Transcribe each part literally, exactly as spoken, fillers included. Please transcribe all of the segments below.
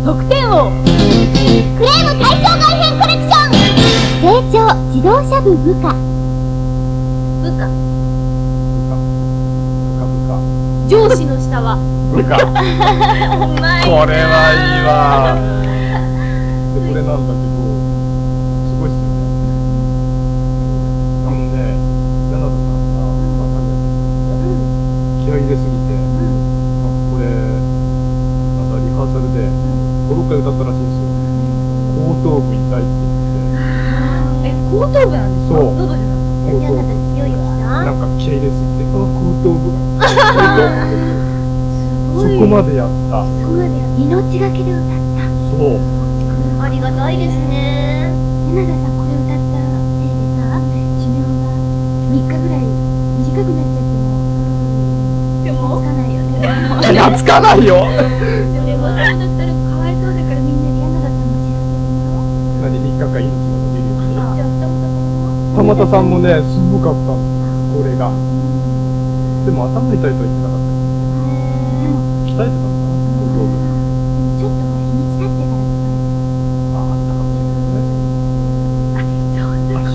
得点王クレーム対象外編コレクション成長自動車部部下部下上司の下は部下これはいいわ。でこれなんだけどすごいっすよね。あのね柳田さんがまあ気合い入れすぎて、これなんかリハーサルでごろっかい歌ったらしいんですよ。後頭部痛いって言って。 え、後頭部なんですか？ そう喉じゃなくて。 後頭部なんか気合い入れすぎて、あ後頭部がそこまでやった。 そこまでやった。命がけで歌った。 そう。 ありがたいですね。柳田さんこれ歌ったせいでさ、寿命がみっかぐらい短くなっちゃってもでもつかないよね。 いやつかないよ。 それはそうだったらかわいそうだからみんなで柳田さんも知らせるの。 何みっかかん命が伸びるように。 じゃあたまたさんもねすごかったのこれが。でも頭痛いとは言ってなかった。鍛えてたのかな後頭部。 ちょっと日にち経ってからああったかもしれないね。 そんな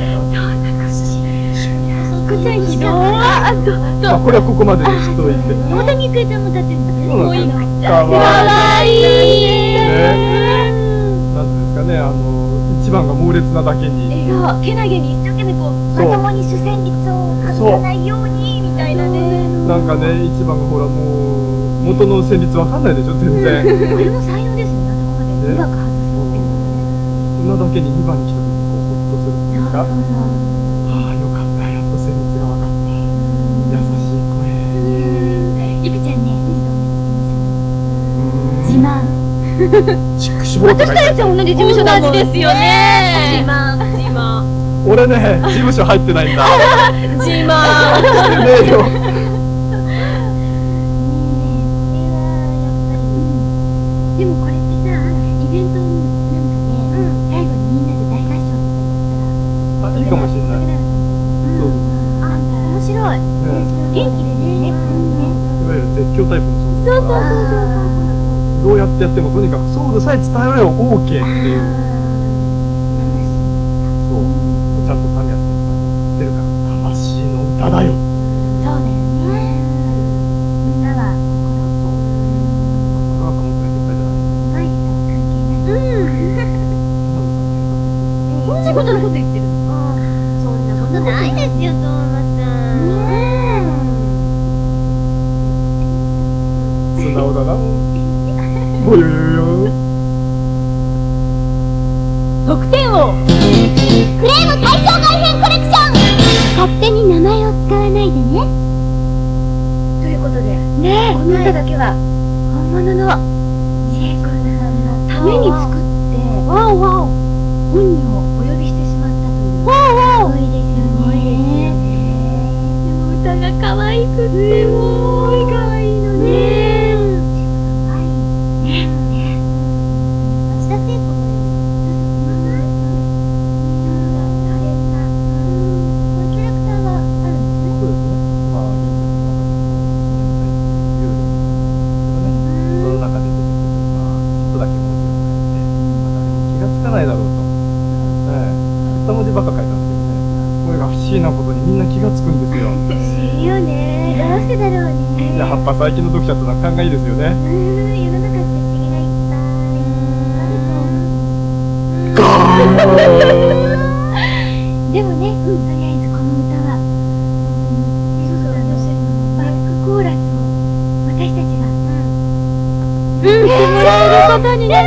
足こちゃんひどい。 あこれはここまでにしといて。 大谷育ちゃんも立ってるんだね。 そうなんですよ。かわいいね。なんですかねあの一番が猛烈なだけに。 そうけなげに一生懸命こうまともに主旋律を外さないようにみたいなね。 なんかね一番がほらもう元の旋律わかんないでしょ全然。 これも才能ですよね。頭までうまく外すっていうのだけににばんに来た時にこうホッとするっていうか。ああよかったやっと旋律が分かった。優しい声。 いくちゃんね自慢。 チックシボーとか私たちは同じ事務所だもん。同じですよね。自慢自慢。 俺ね事務所入ってないんだ。 自慢。 ねえよ。 でもこれってさ、イベントなんかで、最後にみんなで大合唱とかやったら、 あいいかもしれない。そう。 あ、面白い。元気でね、 いわゆる絶叫タイプのそうそうそうそう。 どうやってやってもとにかくソウルさえ伝えろよ オーケー っていう。そうちゃんとタミヤって言ってるから魂の歌だよ。 そうだよね。歌は心。 心がこもってる歌じゃない。 前にさ関係ない。そんなことのこと言ってる。そんなことないですよ、トーマさん。 素直だな。およよよ。 得点王クレーム対象外編コレクション勝手に名前を使わないでね。ということでねえ、この歌だけは本物の千恵子さんのために作ってわおわお本人をお呼びしてしまったという。わおわおすごいですよね。でも歌が可愛くってもう可愛いのね。可愛いね。町田聖子のないだろうと、ええ、二文字ばっか書いたんですけどね、これが不思議なことにみんな気がつくんですよ。 不思議よね。どうしてだろうね。 やっぱ最近の読者ってのは勘がいいですよね。 うん、世の中って不思議がいっぱいあると思う。でもね、うん、とりあえずこの歌はそうそう、バックコーラスを私たちがうん、してもらえることになった。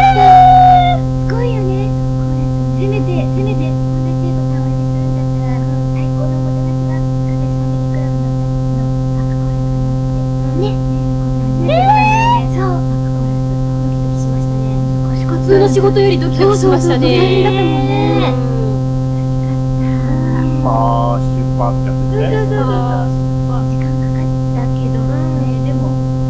すごいよね。せめて、せめて、私聖子さんをお呼びするんだったら、最高のおもてなしが、私ファミリークラブの私たちのバックコーラスになって、ね、ね、そう、バックコーラス、ドキドキしましたね。普通の仕事よりドキドキしましたね。大変だったもんね。 パーシュパーってやつですね。 そうそうそうそう。時間かかったけど、ね、でも、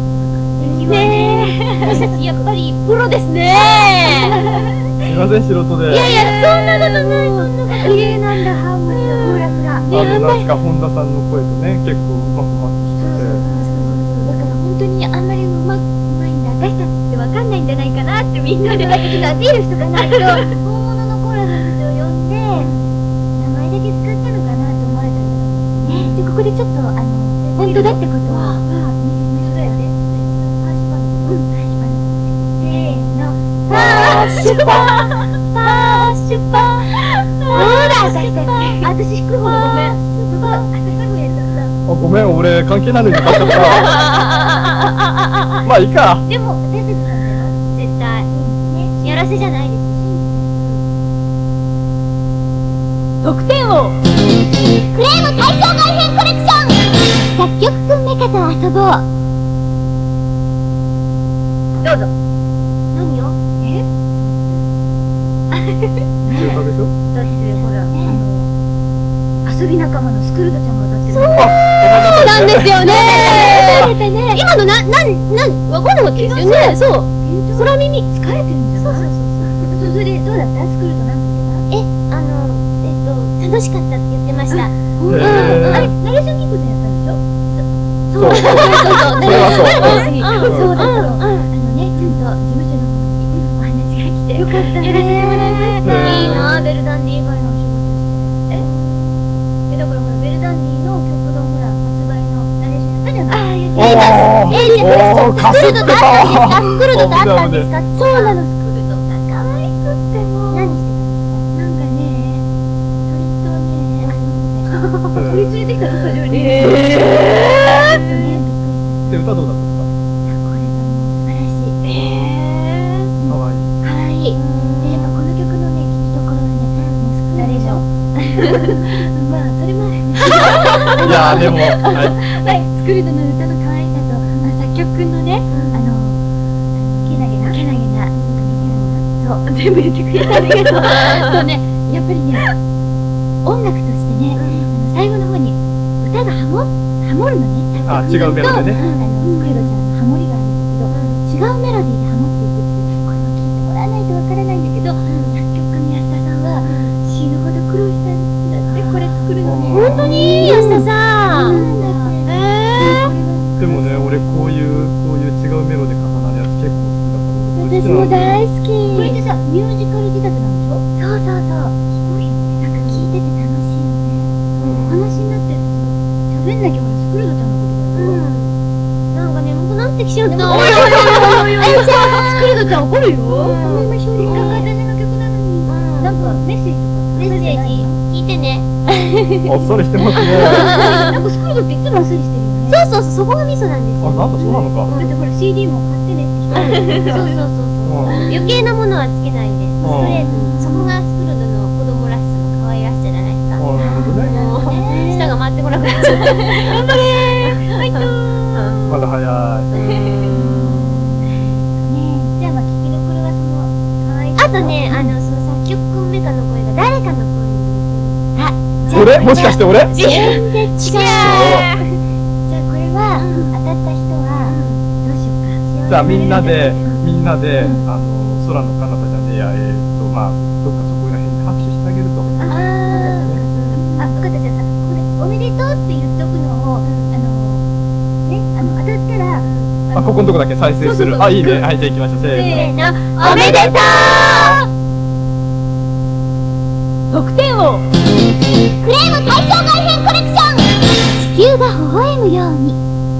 ねえ、私たちやっぱりプロですね。 すいません素人で。 いやいや、そんなことない、そんなことない。綺麗なんだ、ハーモニーのコーラスが。 あのなんか本田さんの声とね、結構うまくマッチしてて。 だから本当にあんまりうまうまいんだ、私たちってわかんないんじゃないかなってみんなでだってちょっとアピールしとかないと本物のコーラの人を呼んで名前だけ使ったのかなと思われたのね。でここでちょっとあの本当だってことはそうやってパーシパンうんパーシパンせーのパーシュパーパーシュパーほら私たち私引く方ごめん私すぐやっちゃった。 あ、ごめん、俺関係ないのに買っちゃった。まあいいか。 でも私たちなんだよ絶対ねやらせじゃないです得点をクレーム対象外編コレクション作曲くんメカと遊ぼう。どうぞ。何よえ中華でしょ。 だってほら、あの遊び仲間のスクルドちゃんが歌ってる。 そうなんですよね。今のな、なん、なん、わかんなかったですよね。そう。空耳疲れてるんじゃない？そうそうそう。それでどうだった？スクルドなんて言ってた？え、あの、えっと、楽しかったって言ってました。うん。あれ、ナレーションキックさんやったんでしょ？ そう。そうそう。それはそう。 そうだったの。あのね、ちゃんと事務所の方にお話が来て。よかったね。やらせてもらいました。いいな、ベルダンディ以外のお仕事して。え？え、だからほら、ベルダンディの曲のほら、発売のナレーションやったじゃない？ああ、やってます。え、じゃあ、スクルドとあったんですか？スクルドとあったんですか？そうなの、スクルドが可愛くっても。何してたの？なんかね、鳥とね、鳥連れてきたの、スタジオに。えー。 で、歌どうだったんですか？ これがもう素晴らしい。えー。 かわいい。 かわいい。で、やっぱこの曲のね、聴きどころがね、もうスクナレーション。まあ、それもね。 いやー、でも、はい。 はい、スクルドの歌の可愛さと、作曲くんのね、あの、けなげな、けなげな、そう、全部言ってくれてありがとう。そうね、やっぱりね、音楽としてね、最後の方に歌がハモ、ハモるのね。 あ、違うメロディーね。 あの、スクルドちゃんのハモリがあるんですけど、違うメロディーでハモっていくっていう、これを聞いてもらわないとわからないんだけど、作曲家の安田さんは死ぬほど苦労したんだって、これ作るのに。 本当に安田さん。 えー。 でもね、俺こういう、こういう違うメロで重なるやつ結構好きだから。 私も大好き。 これってさ、ミュージカル仕立てなんでしょ？そうそうそう。すごいよね。なんか聞いてて楽しいよね。お話になってると喋んなきゃほら、スクルドちゃんのことだよ。うん。なんか眠くなってきちゃった。おいおいおいおいおい。え、じゃあ、スクルドちゃん怒るよ。思いましょう。せっかく私の曲なのに。なんかメッセージとか。メッセージ聞いてね。 あっさりしてますね。 なんかスクルドっていつもあっさりしてるよね。 そうそうそう、そこがミソなんですよ。 あ、なんだ、そうなのか。 だってほら シーディー も買ってねって人。そうそうそうそう。 余計なものはつけないで、ストレートに。そこがスクルドの子供らしさの可愛らしさじゃないですか。 なるほどね。 もう舌が回ってこなくなっちゃった。頑張れー。はいとー。 まだ早い。 ねえ、じゃあまあ聞きどころはその可愛い。 あとね、あの、その作曲くんメカの声が誰かの声に似てる。あ、 俺もしかして俺？ 全然違う。 じゃあこれは当たった人はどうしようか。 じゃあみんなで、みんなで、あの、空の彼方じゃねえや、えーっと、まあ、どっかそこら辺に拍手してあげると。 ああ、分かった。じゃあさ、これおめでとうって言っとくのを、あのね、あの当たったら、 あ、ここのとこだけ再生する。あ、いいね。はい、じゃあ行きましょう。せーの。 せーの、おめでとう。得点をクレーム対象外編コレクション。地球が微笑むように。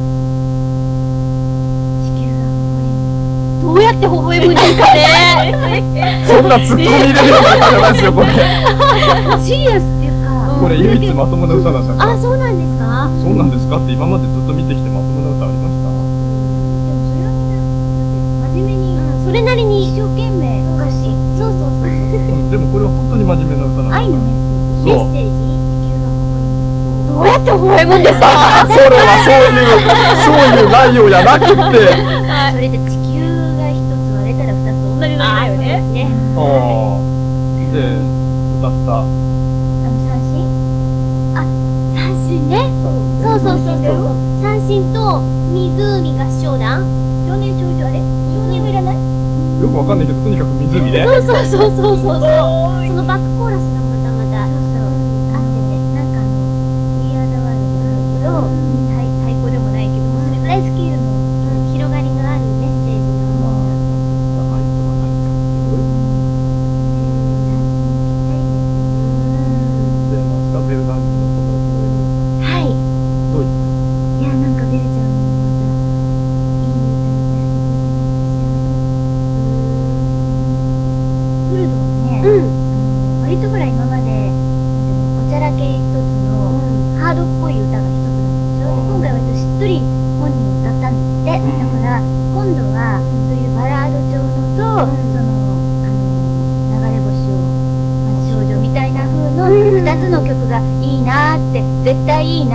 地球が微笑む。 どうやって微笑むんですかね。 そんなツッコミ入れるような歌じゃないですよ、これ。 シリアスっていうか。 これ唯一まともな歌なんですよ。 あ、そうなんですか。 そうなんですかって今までずっと見てきてまともな歌ありました。 でもそれはみんな真面目に、 それなりに一生懸命歌詞。そうそうそう。 うんでもこれは本当に真面目な歌なんです。 愛のメッセージ。 そう。 メッセージ。地球が微笑む。 どうやって微笑むんですか。 あ、それはそういう、そういう内容じゃなくて。 それで地球が一つ割れたら二つ同じなんだよね。ね。 ああ。で、歌った。 あの三振？ あ、三振ね。そうそうそうそう。三振と湖合唱団。 少年少女あれ？少年はいらない？ よくわかんないけど、とにかく湖で。 そうそうそうそうそう。そのバックコーラスがまたまた。 そうそう。あってね、なんかあのWe Are the Worldじゃないけど、太太鼓でもないけど、それぐらいスケールの広がりのあるメッセージの。 愛とは何か。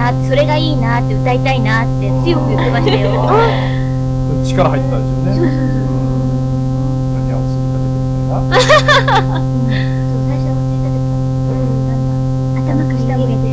なって、それがいいなって、歌いたいなって強く言ってましたよ。 力入ってたんですよね。何をすり立ててみたいな。そう、最初はすり立ててたんですけど、だんだん頭から下向けて、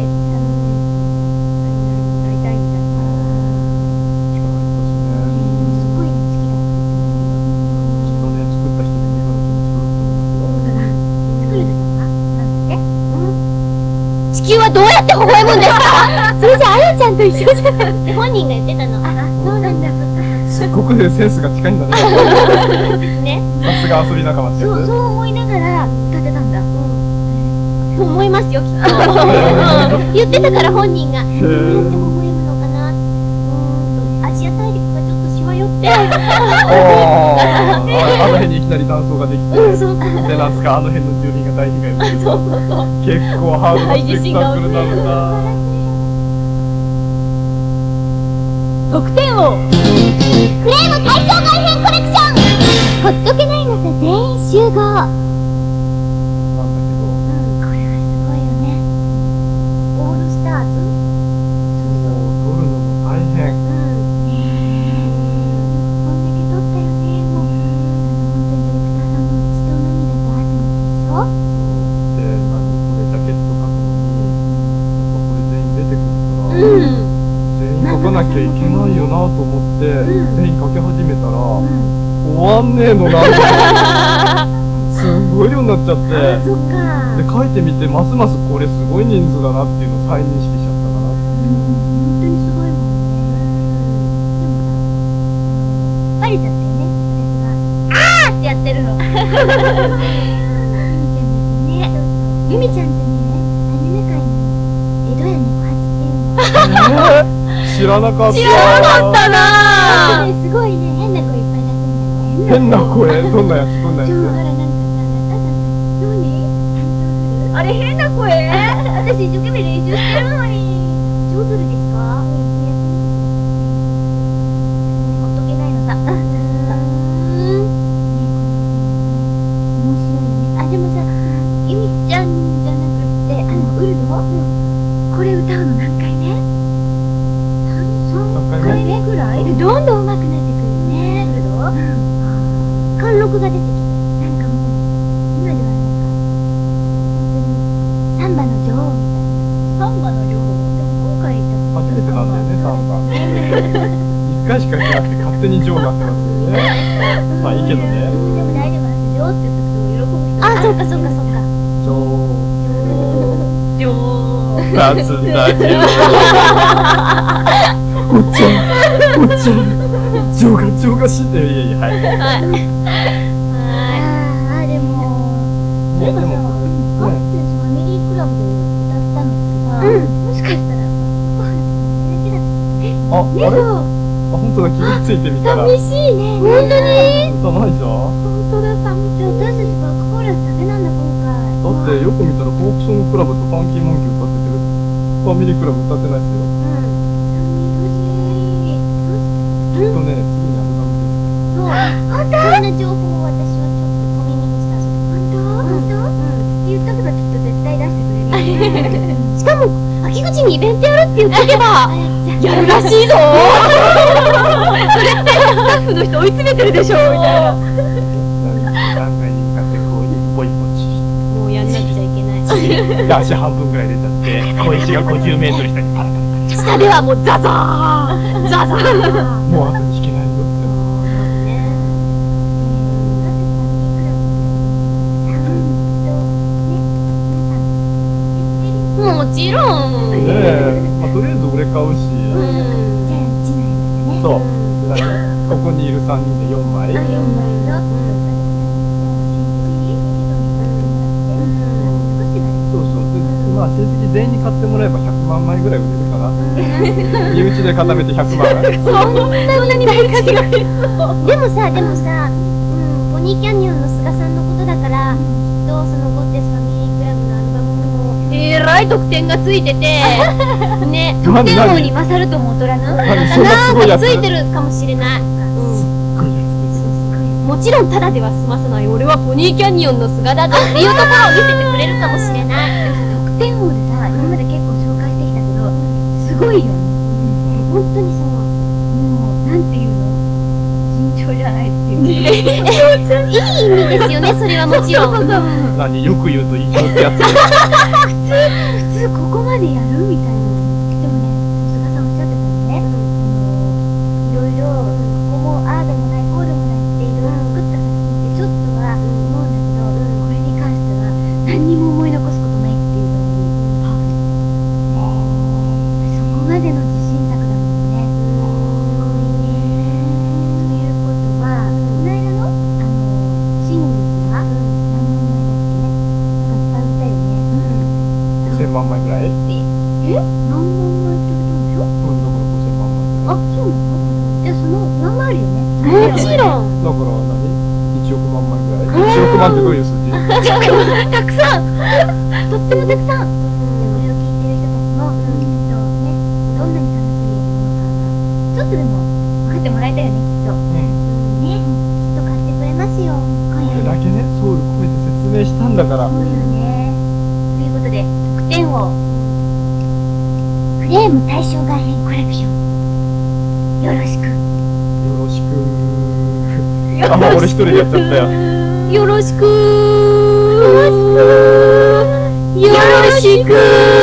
なりたいみたいな。力入ってたしね。すごい好きだった。きっとね、作った人でも今の気持ちだと思いますよ。作るんですか？なんだって？ 地球はどうやって微笑むんですか？それじゃあやちゃんと一緒じゃない。 本人が言ってたの。あ、そうなんだ。 すっごくセンスが近いんだね。 ね。 さすが遊び仲間ってやつ。 そう、そう思いながら歌ってたんだ。 そう思いますよ、きっと。言ってたから本人が。どうやって微笑むのかな。アジア大陸がちょっとしわ寄って。 あの辺にいきなり断層ができて、で、なんすか、あの辺の住民が大被害を受ける。結構ハードなスペクタクルなのだ。 得点王クレーム対象外編コレクション。ほっとけないのさ、全員集合。 なんだけど、 これはすごいよね。オールスターズ。 もう撮るのも大変。 うん。ねえ。こんだけ撮ったよね。もう本当にディレクターさんも血と涙と汗のでしょ。 で、何これジャケット書くのに、これ全員出てくるから、 うん。 全員書かなきゃいけないよなと思って、全員書き始めたら、終わんねえのなってすんごい量になっちゃって、 そっか。 で書いてみてますますこれすごい人数だなっていうのを再認識しちゃったかな。 本当にすごいもんね。でもさ、バレちゃったよね。私があーってやってるの。ゆみちゃんですね。ゆみちゃんってね、アニメ界に江戸や猫八っていうの。 知らなかった。 知らなかったなぁ。 すごいね、変な声いっぱい出すんだよ。 変な声、どんなやつ、どんなやつ。 ほら、なんかさ、何？あれ変な声？私一生懸命練習してるのに。上手ですか？ほっとけないのさ。面白いよね。あ、でもさ、ゆみちゃんじゃなくって、あの、ウルド？これ歌うの何回目？さんかいめぐらい？どんどん上手くなってくるね。ウルド？貫禄が出てきて、なんかもう、今ではなんか、本当に、サンバの女王みたいな。サンバの女王？でも今回行った初めてなんだよね、サンバ。一回しかやってなくて勝手に女王になってますよね。まあいいけどね。 でも大丈夫なんですよって言ったら喜ぶ人。あ、そっかそっかそっか。 女王。 女王。 立つんだ、女王。おっちゃん、おっちゃん。女王が、女王が死んでる。いやいや、はい。 はい。 ああ、でも、 ね、でも、 ファミリークラブで歌ったのってさ、もしかしたら、 あ、あれ？あ、本当だ、気がついてみたら。 寂しいね。本当に？ 歌ないじゃん。 本当だ、寂しい。 私たちバックコーラスだけなんだ、今回。 だってよく見たらフォークソングクラブとファンキーモンキー歌ってて、ファミリークラブ歌ってないですよ。きっとね、次にアルバムそう、本当？そんな情報を私はちょっと小耳にした。本当？本当？うん。って言っとけばきっと絶対出してくれる。 しかも、秋口にイベントやるって言っとけば、やるらしいぞそれって、スタッフの人追い詰めてるでしょみたいな。 段階に向かってこう一歩一歩ちもうやんなくちゃいけない。 で足半分ぐらい出ちゃって小石がごじゅうメートル下にパラパラ下ではもうザザーザザーもう後に引けないよってもちろんねえ、まあ、とりあえず俺買うし、 うん、 そうでここにいるさんにんでよんまい、 よんまいとそうそうで、まあ成績全員に買ってもらえばひゃくまんまいぐらい売れるかな身内で固めてひゃくまんそんなに大価値があるでもさ、でもさ、うん、ポニーキャニオンの菅さんのことだからきっとそのゴッテスファミリークラブのアルバムにもえらい得点がついててね、 得点王に勝るとも劣らぬ何そんなすごいやつついてるかもしれない、うん、もちろんただでは済まさない俺はポニーキャニオンの菅だぞっていうところを見せてくれるかもしれない得点王でさ、今まで結構紹介してきたけどすすごいよね。 本当にそう。 もう、なんていうの、尋常じゃないっていう。 いい意味ですよね、それはもちろん。 何よく言うと異常ってやつ。 普通ここまでやるみたいな。でもね、菅さんおっしゃってたのね、いろいろここもああでもないこうでもないっていろいろ作った作品ってちょっとは思うんだけど、これに関しては何にも思い残すことないっていうぐらいパーフェクト。そこまでの自信作だもんね。すごいね。ということは、この間のあのシングルが何年前だっけね、なんかいっぱい売ったよね。 ごせんまんまいぐらい？うん、 え？何万枚ってことでしょ？ だからごせんまんまいぐらい。 あ、そうなの？じゃあその上回るよね。 もちろん。 だから何？いちおくまん枚ぐらい？いちおくまんってどういう数字？ たくさんとってもたくさん。これを聞いてる人たちも、きっとね、どんなに楽しいのかがちょっとでも分かってもらえたよね、きっと。 うん。 ね、きっと買ってくれますよ、今夜。 これだけね、ソウル込めて説明したんだから。 そうよね。ということで、得点をフレーム対象外編コレクション、よろしく。 よろしく。あ、もう俺一人でやっちゃったよ。 よろしくー。よろしくー。